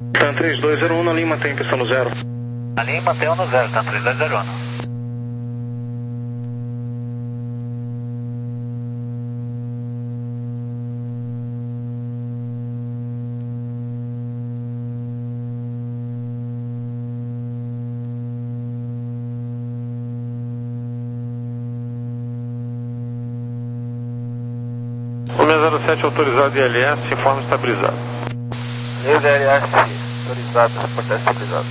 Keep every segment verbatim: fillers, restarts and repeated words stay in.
TAM três dois zero um, na linha mantém pista no zero. Na linha mantém no zero, TAM três dois zero um. zero sete autorizado I L S, informe estabilizado. I L S autorizado, reportar estabilizado.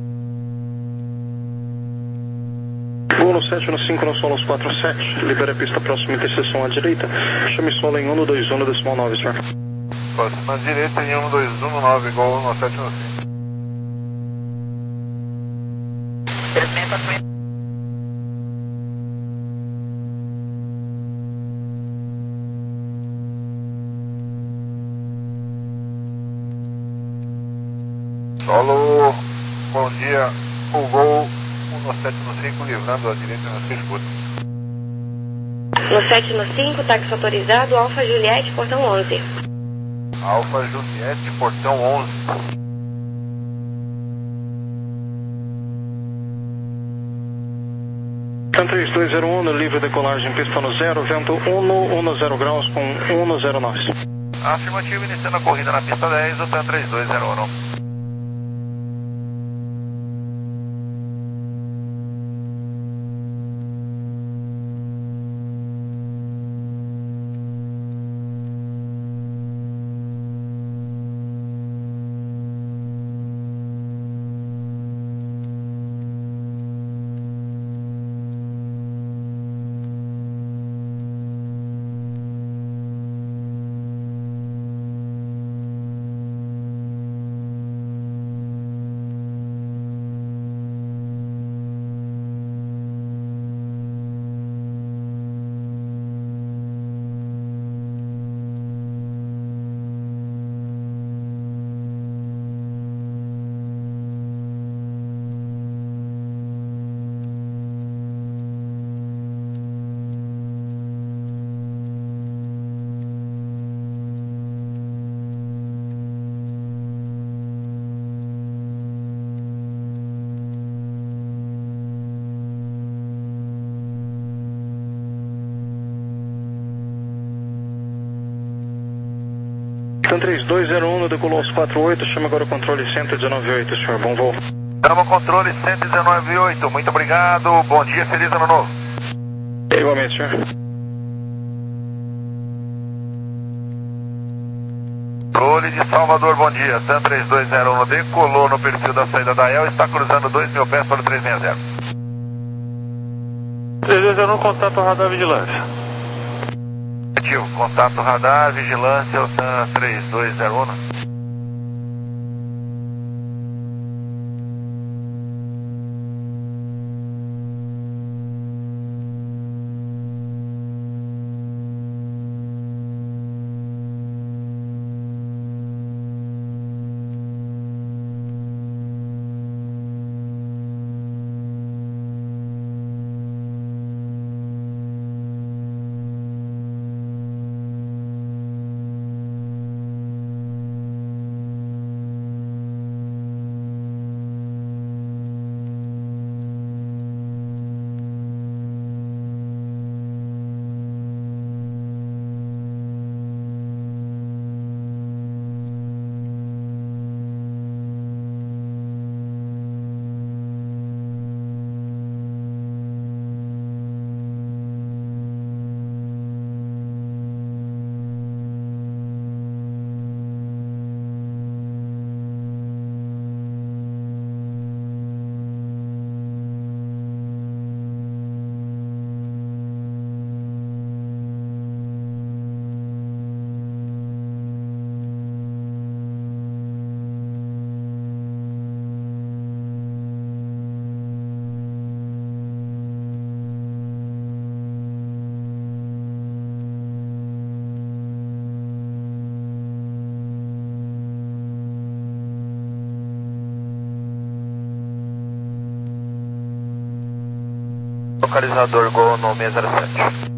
Voo no sete no cinco no solo quatro sete, libera a pista próxima interseção à direita, chame solo em um dois um decimal nove, senhor. Próxima à direita em um dois um nove, igual no sete no cinco. Solo, bom dia, o Gol um sete no cinco, livrando a direita no seis escuro. No sete no cinco, táxi autorizado, Alfa Juliette, portão onze. Alfa Juliette, portão onze. TAM três dois zero um, livre decolagem, pista no zero, vento um no zero graus com um no zero nove. Afirmativo, iniciando a corrida na pista dez, o TAM três dois zero um. TAM três dois zero um, decolou aos quatro oito, chama agora o controle cento e dezenove oito, senhor, bom voo. Chama o controle cento e dezenove oito, muito obrigado, bom dia, feliz ano novo. Igualmente, senhor. Controle de Salvador, bom dia, TAM três dois zero um, decolou no perfil da saída da E L, está cruzando dois mil pés para o três seis zero. três dois zero um, contato radar vigilância. Contato radar, vigilância, o TAM três dois zero um. Localizador Gol no seis zero sete.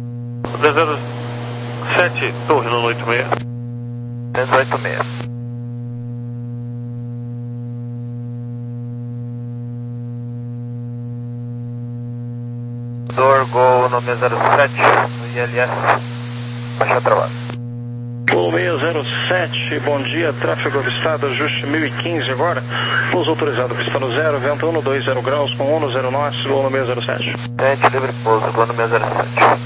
seis zero sete, Torre no oito seis. seis oito seis. Salvador, Gol no seis zero sete, no I L S, baixa trabalho. Gol seis zero sete, bom dia, tráfego avistado, ajuste mil e quinze agora, pouso autorizado, pista no zero, vento um dois zero graus, com um zero nós, Gol no seis zero sete. Tente livre pouso, Gol no seis zero sete.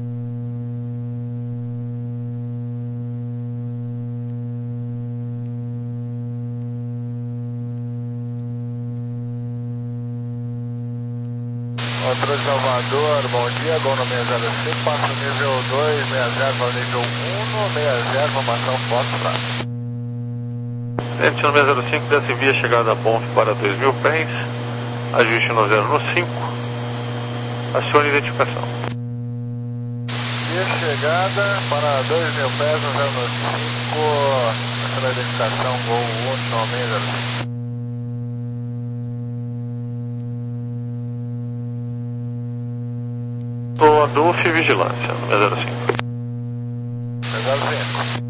Controle Salvador, bom dia, Gol no seis zero cinco, passa o nível dois, seis zero para o nível um, seis zero, formação Fox Prato. Tente no seis zero cinco, desce via chegada a Bonf para dois mil pés, ajuste no zero no cinco, acione identificação. Via chegada para dois mil pés, no zero no cinco, acione a identificação, Gol um no seis zero cinco. Sou Adolfo e Vigilância, no seis zero cinco. seis zero cinco.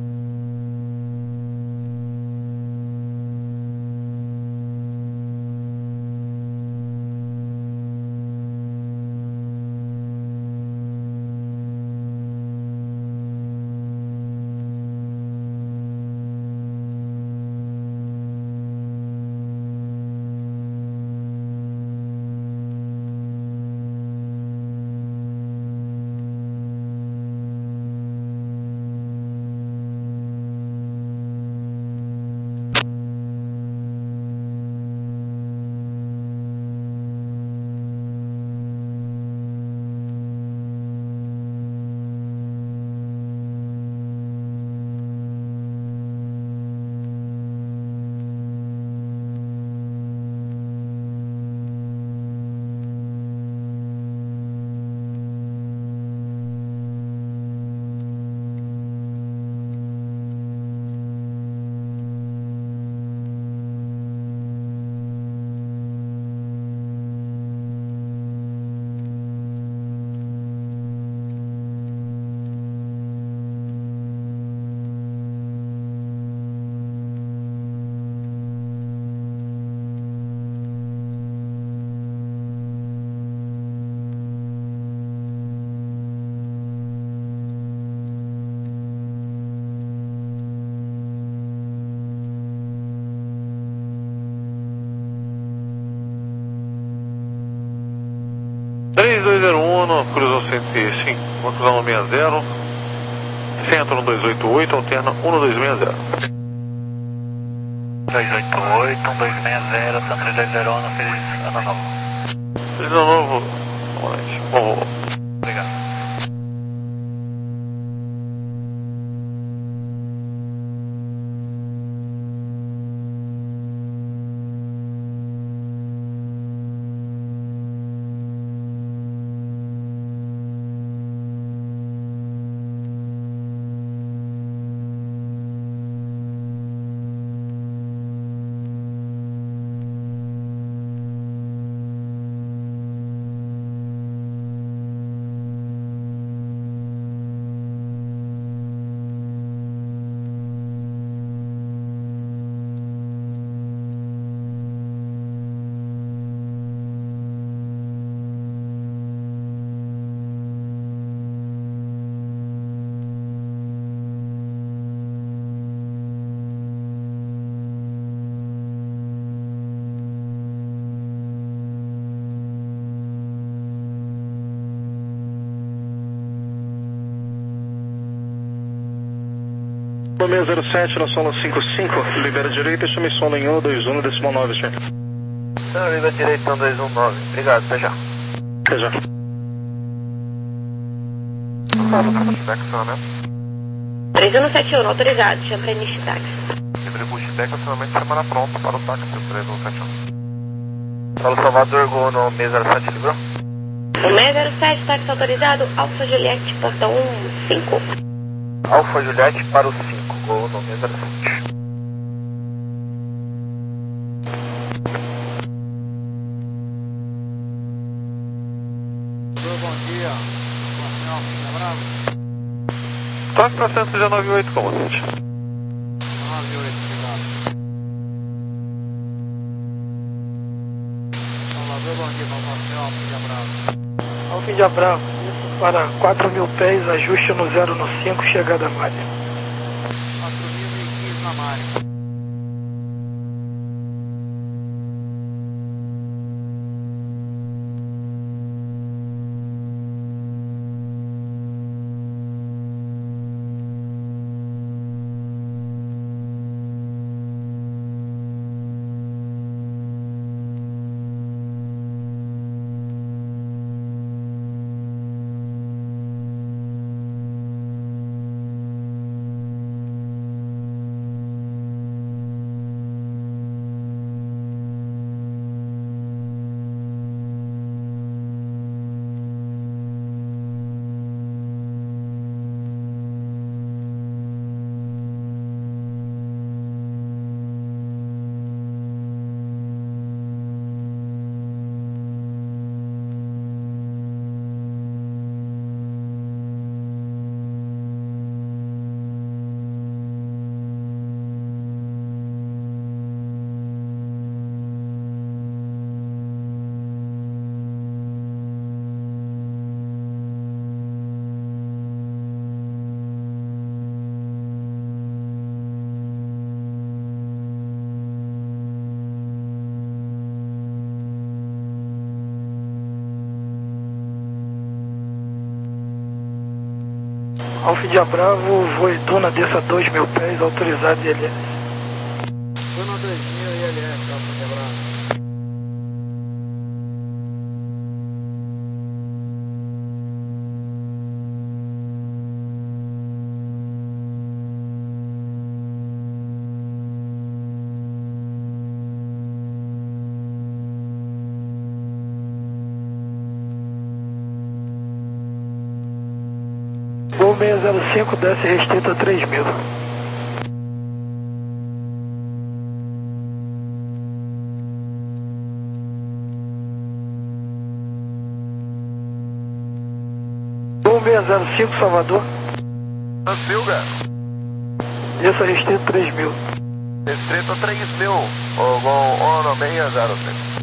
três dois zero um, cruzam cento e cinco, uma cruzão no seis zero, centro no dois oito oito, alterna um no dois seis zero. dois oito oito, um dois seis zero, centro dois zero um, feliz ano novo. Feliz ano novo, bom voo. Obrigado. No seis zero sete, na sola cinco cinco, libera direita e chame solo em um dois um, decimal nove, senhor. Não, libera direita, um dois um nove. Obrigado, até já. Até já. três um sete um, autorizado, chama Nishi Táxi. Libre Bushdeck, acionamento de semana pronto para o táxi três um sete um. Fala Salvador, Gol no seis zero sete, livrou? O seis zero sete, táxi autorizado, Alfa Juliette, portão um cinco. Alfa Juliette para o cinco, Gol no seis zero sete. Bom dia, Marcelo, tá bravo? Toque para cento e dezenove oito, comandante. nove oito, obrigado. Salvador, bom dia, Marcelo, tá bravo? Alfa Índia Bravo, isso para quatro mil pés, ajuste no zero no cinco, chegada a Malha. quatro mil e quinze na Malha. Alfa Índia Bravo, voo Duna, desça dois mil pés, autorizado I L S. Duna dois mil I L S, Alfa Índia Bravo. Gol seis zero cinco, desce restrita três mil. Gol seis zero cinco, Salvador. Silga. Desça restrita três mil. Restrito três mil. O gol Ono seis zero cinco.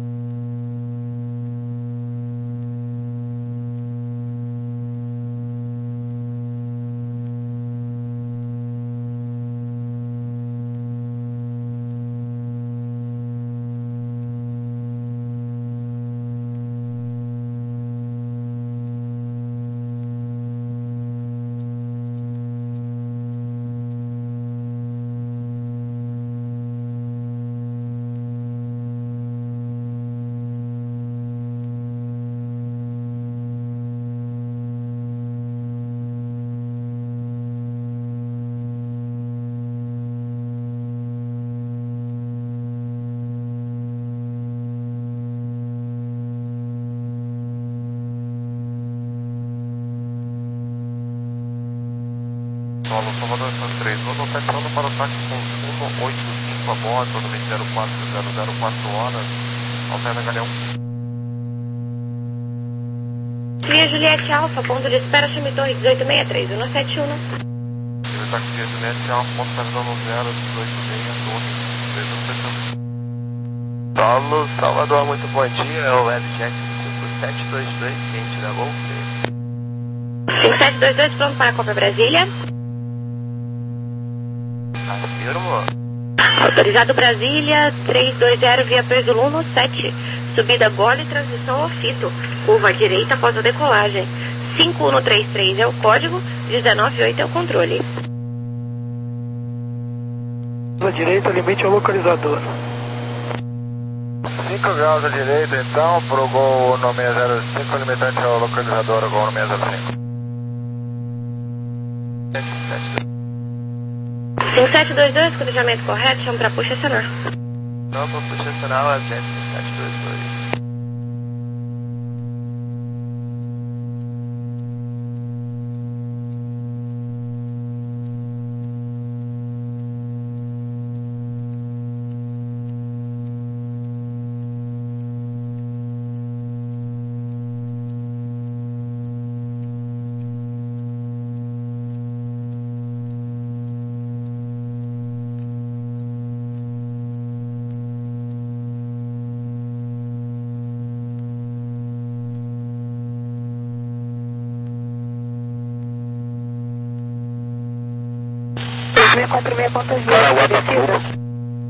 Solo Salvador três, vou apertando para o táxi com um oito cinco a bordo, totalmente zero quatro zero zero quatro horas, alterna Galeão. Via Juliette Alfa, ponto de espera, chame Torre dezoito sessenta e três, um sete um. Ele está aqui, Juliette Alfa, ponto perdão zero dezoito seis, Torre três um sete um. Solo Salvador, muito bom dia, é o Webjet cinco sete dois dois, quente da Golf. cinco sete dois dois, pronto para a Copa Brasília. Afirmo. Autorizado Brasília, trezentos e vinte via Perzulo sete. Subida gole, transmissão ao fito. Curva à direita após a decolagem. cinco um três três é o código, dezenove oito é o controle. À direita, limite ao localizador. cinco graus à direita, então, pro gol no seis zero cinco, limitante ao localizador, gol no seis zero cinco. cinco sete dois dois, cruzamento correto, chama para puxa acionar. Não, para puxa acionar, é cinco sete dois dois. quatro seis ponto zero, Caraguá, descida.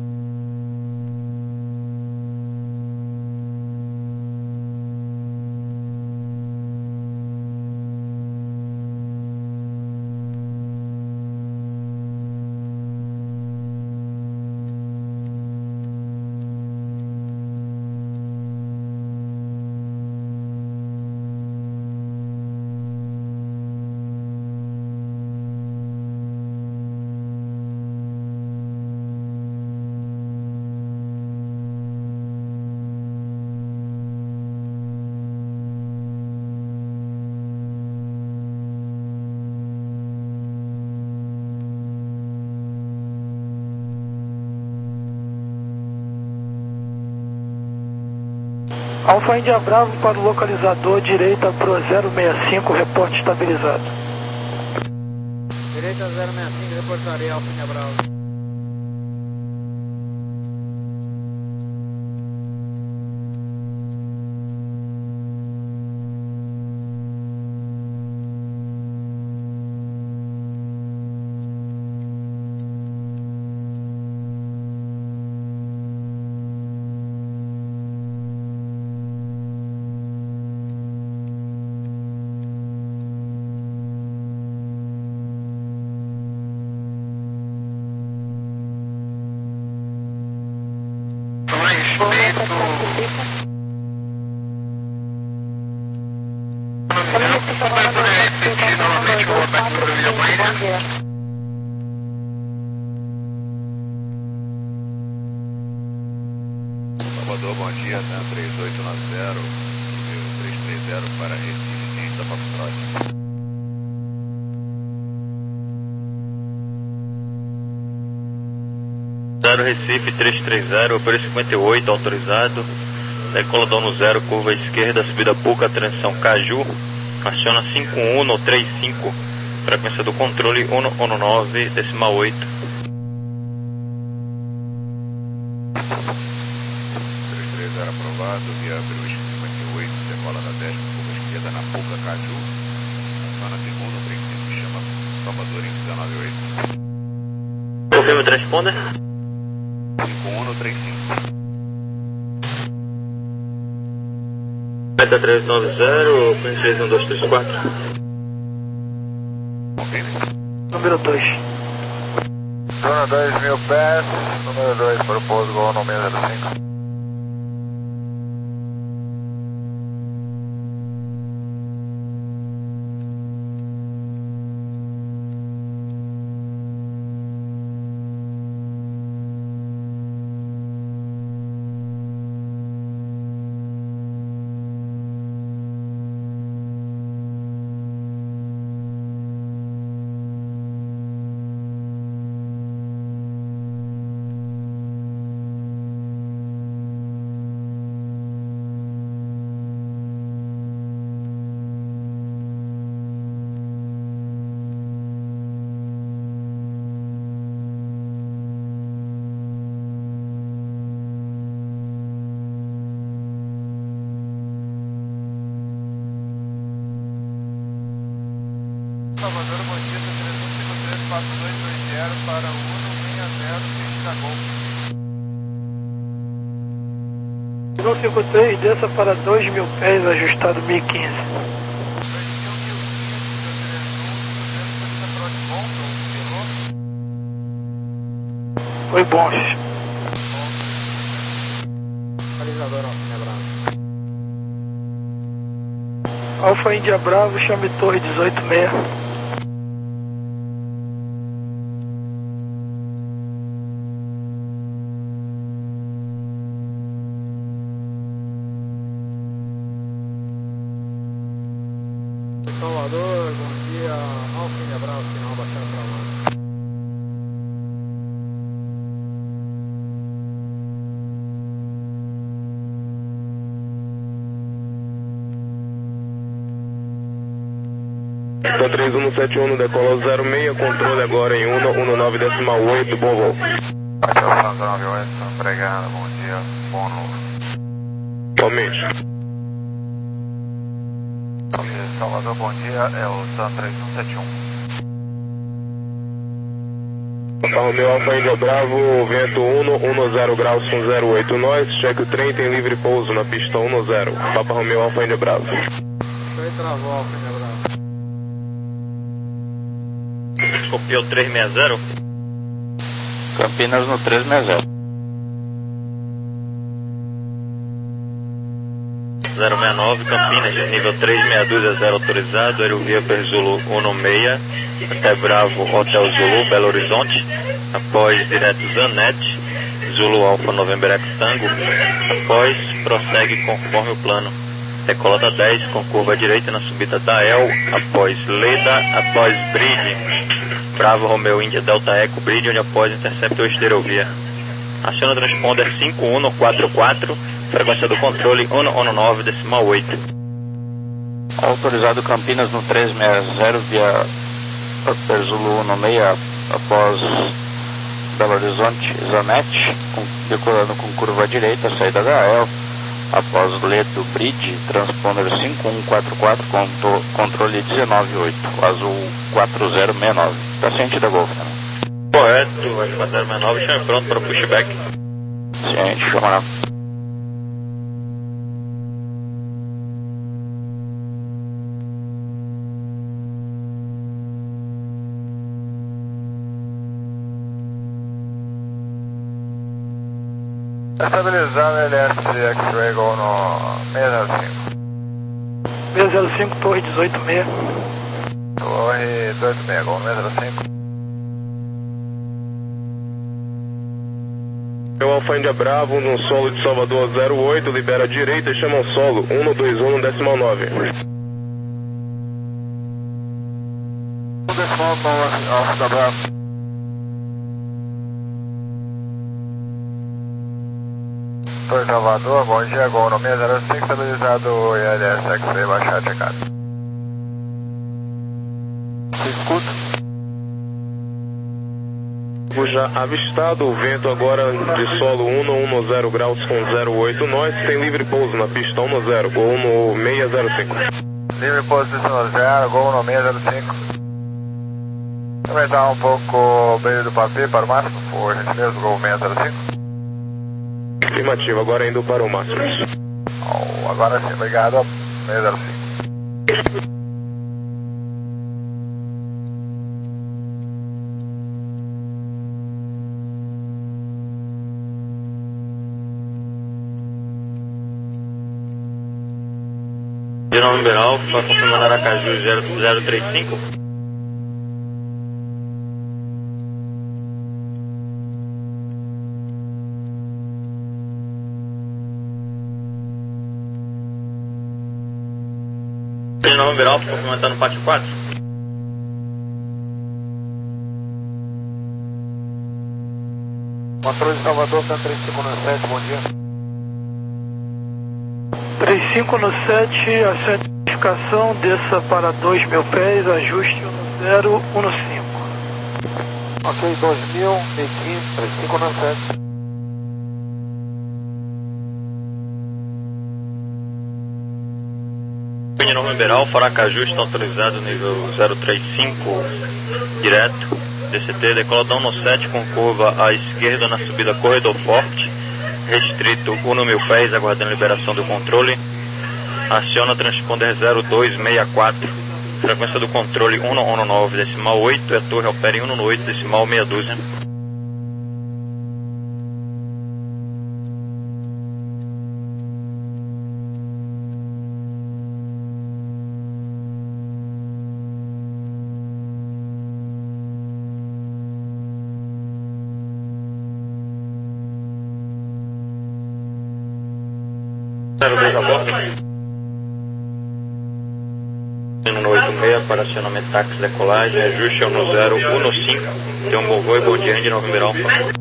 Alfa Índia Bravo para o localizador, direita pro zero seis cinco, reporte estabilizado. Direita zero seis cinco, reportaria Alfa Índia Bravo. Salvador, bom dia, né? três oito nove zero, três três zero para Recife, da Foxtrot. zero Recife três três zero, Opera cinquenta e oito, autorizado. Decola dono zero, curva esquerda, subida Puca, transição Caju. Aciona cinco um um três cinco, frequência do controle um um nove, decimal oito. três três zero aprovado, via Brusque cinquenta e oito, decola da dez, curva esquerda na Puca, Caju. Aciona segundo, três cinco, chama Salvador em dezenove oito. Confirma o transponder. cinco um três cinco. Beta três nove zero, três um dois três quatro. Confirme. Número dois. Zona dois mil pés, número dois para o pouso Gol no seis zero cinco. Salvador, bom dia, três um cinco três quatro dois dois zero para o Uno seis zero, pista Gol. um cinco três, desça para dois mil pés, ajustado mil e quinze. Oi, bons. Localizador Alfa Índia Bravo. Alfa Índia Bravo, chame Torre dezoito seis. Salvador, bom dia, Alfa Índia Bravo, final baixado para lá. Delta três um sete um, decola zero seis, controle agora em um um nove decimal oito, bom voo. Atenção, nove oito, empregada, bom dia, bom novo. Igualmente. Salvador, bom dia, é o Sun três um sete um. Papa Romeo Alfa Índia Bravo, vento um um zero graus com zero oito nós, cheque o trem, tem livre pouso na pista um zero. Papa Romeo Alfa Índia Bravo. Foi travou, Alfa Índia Bravo. Copiou três seis zero. Campinas no três seis zero. zero seis nove, Campinas, nível três seis dois zero autorizado, Aerovia Zulu um seis, até Bravo, Hotel Zulu, Belo Horizonte, após direto Zanetti, Zulu Alfa November X Tango, após prossegue conforme o plano, decolota dez com curva direita na subida da El, após Leda, após Bridge, Bravo Romeo Índia Delta Eco Bridge, onde após intercepta o Aerovia. Aciona o transponder cinco um quatro quatro, frequência do controle um um nove decimal oito. Autorizado Campinas no três seis zero via Upper Zulu um seis após Belo Horizonte, Zanetti, com, decolando com curva direita, saída da El, após Ledo Bridge, transponder cinco um quatro quatro, conto, controle dezenove oito, azul quatro zero seis nove. Está ciente da Golf, né? Correto, azul quatro zero seis nove, chame pronto para o pushback. Ciente, chama lá. Estabilizando L S X-Ray Gol no seis zero cinco. seis zero cinco, torre dezoito seis. Torre dezoito seis, Gol no seis zero cinco. Meu Alfa Índia Bravo, no solo de Salvador zero oito, libera a direita e chama o solo um dois um decimal nove. um decimal nove, Alfa da Bravo. Torre Salvador, bom dia, Gol no seis zero cinco, estabilizado I L S X-Ray, baixar checado. Se escuta? Já avistado, o vento agora de solo um um zero graus com zero oito nós, tem livre pouso na pista um zero, Gol no seis zero cinco. Livre pouso no zero, Gol no seis zero cinco. Aumentar um pouco o brilho do papel para o máximo, por gentileza, Gol seis zero cinco. Afirmativo, agora indo para o máximo. Oh, agora sim, obrigado, seis zero cinco. De November Alfa, confirmando Aracaju zero zero três cinco. De November Alfa, confirmando Pátio quatro. Controle de Salvador, cento e trinta e cinco no sete, bom dia. trinta e cinco no sete, a certificação, desça para dois mil pés, ajuste um zero um cinco. Ok, dois mil e quinze, trinta e cinco no sete. De November Alfa, Aracaju está autorizado nível zero três cinco, direto, D C T, decola um no sete com curva à esquerda na subida Corredor Forte, restrito um mil pés, aguardando liberação do controle. Aciona transponder zero dois seis quatro, frequência do controle um um nove decimal oito, e a torre opera em um oito decimal meia dúzia. zero dois a bordo. um oito seis para acionamento táxi decolagem, ajuste ao no zero um cinco. Tem um bom voo e bom dia de November Alfa.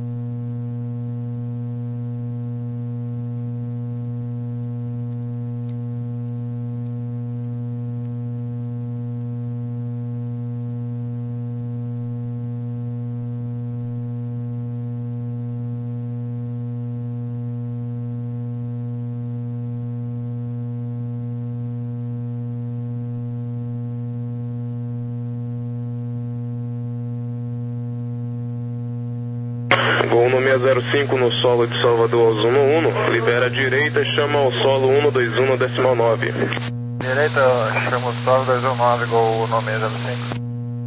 Gol no seis zero cinco no solo de Salvador aos onze, libera a direita, chama ao solo cento e vinte e um decimal nove. Direita, chama o solo dois um nove, gol no seis zero cinco.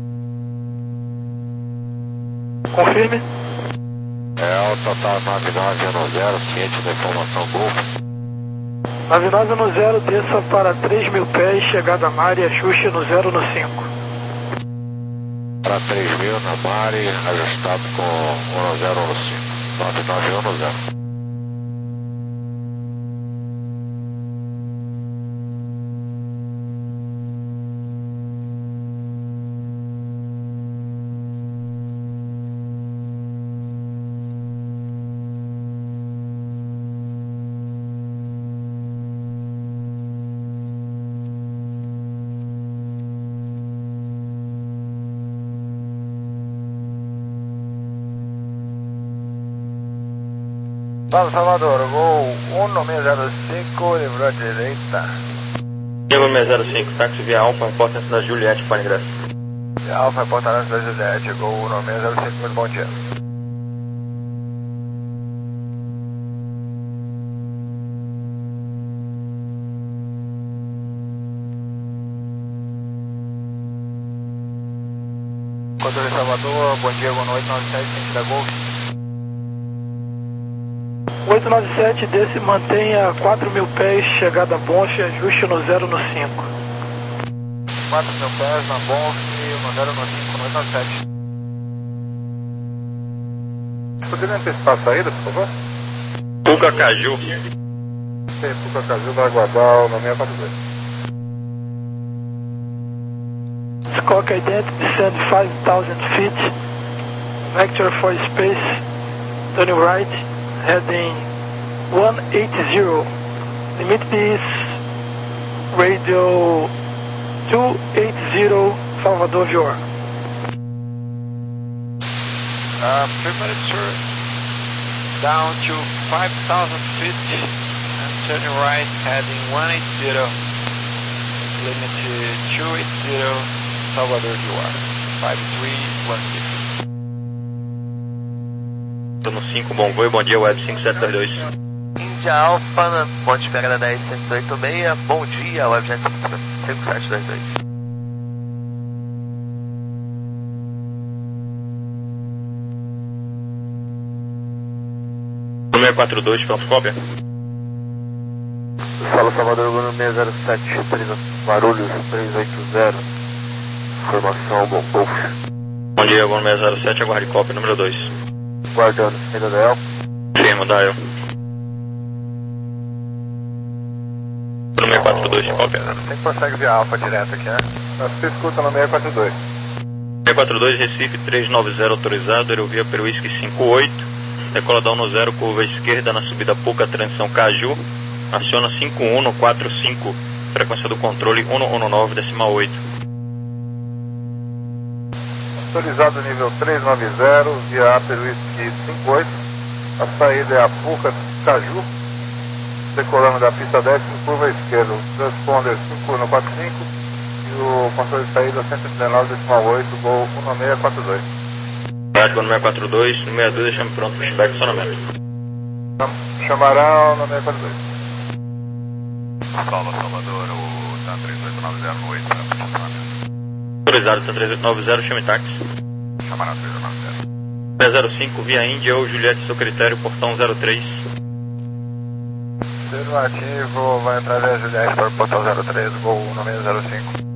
Confirme. É, o total nove nove um zero, ciente da informação gol. nove nove um zero, desça para três mil pés, chegada a mar e ajuste no zero no cinco. Para três mil na Mari, ajustado com um zero um cinco, nove nove um zero. Salve Salvador, gol um seis zero cinco, livrou a direita. Diego seis zero cinco, táxi via Alfa, importância da Juliette para ingresso. Via Alfa, importância da Juliette, gol um seis zero cinco, muito bom dia. Controle Salvador, bom dia, gol no oito nove sete, sentido da Golf. oito nove sete, desce e mantenha quatro mil pés, chegada a Bonfe, ajuste no zero no cinco. quatro mil pés na Bonfe, no zero no cinco, no oito nove sete. Poderia antecipar a saída, por favor? Puca Caju. Sim, Puca Caju da Aguadal, no seis quatro dois. Squawk identity, descend five thousand feet, vector for space, turning right, heading one eighty, limit is radio two eighty, Salvador Vior. Uh, prepare turn down to five thousand feet and turning right, heading one eighty, limit two eighty, Salvador Vior, five three one six. No cinco, bom voo e bom dia, Web cinco sete dois dois. Índia Alfa, na ponte pegada dez cento e oitenta e seis, bom dia, Web cinco sete dois dois. seis quatro dois, pronto, cópia. Fala Salvador, Bruno seis zero sete, três, Guarulhos três oito zero, informação, bom Golf. Bom dia, Bruno seis zero sete, aguarde cópia número dois. Guardando, saída da El. Firma, da El. seis quatro dois, cópia. Você consegue via Alfa direto aqui, né? Você escuta no seis quatro dois. seis quatro dois, Recife trezentos e noventa autorizado, aerovia pelo Whisky cinco oito, decoladão no zero, curva esquerda na subida Puca, transição Caju, aciona cinco um quatro cinco, frequência do controle um um nove decimal oito. Autorizado nível trezentos e noventa, via Upper Whisky cinco oito, a saída é a Puca Caju, decolando da pista dez, curva esquerda, transponder cinco um quatro cinco e o controle de saída cento e dezenove decimal oito, gol um seis quatro dois. Rádio no seis quatro dois, no sessenta e dois, deixa-me pronto para o feedback de acionamento. Chamarão no seis quatro dois. Salva Salvador, o TAN três oito nove zero oito, para funcionamento. Autorizado, TAN três oito nove zero, chame táxi. Chamarão três oito nove zero. seis zero cinco, via Índia ou Juliette, seu critério, portão zero três. Afirmativo, vai entrar a Juliette para o portão zero três, gol um seis zero cinco.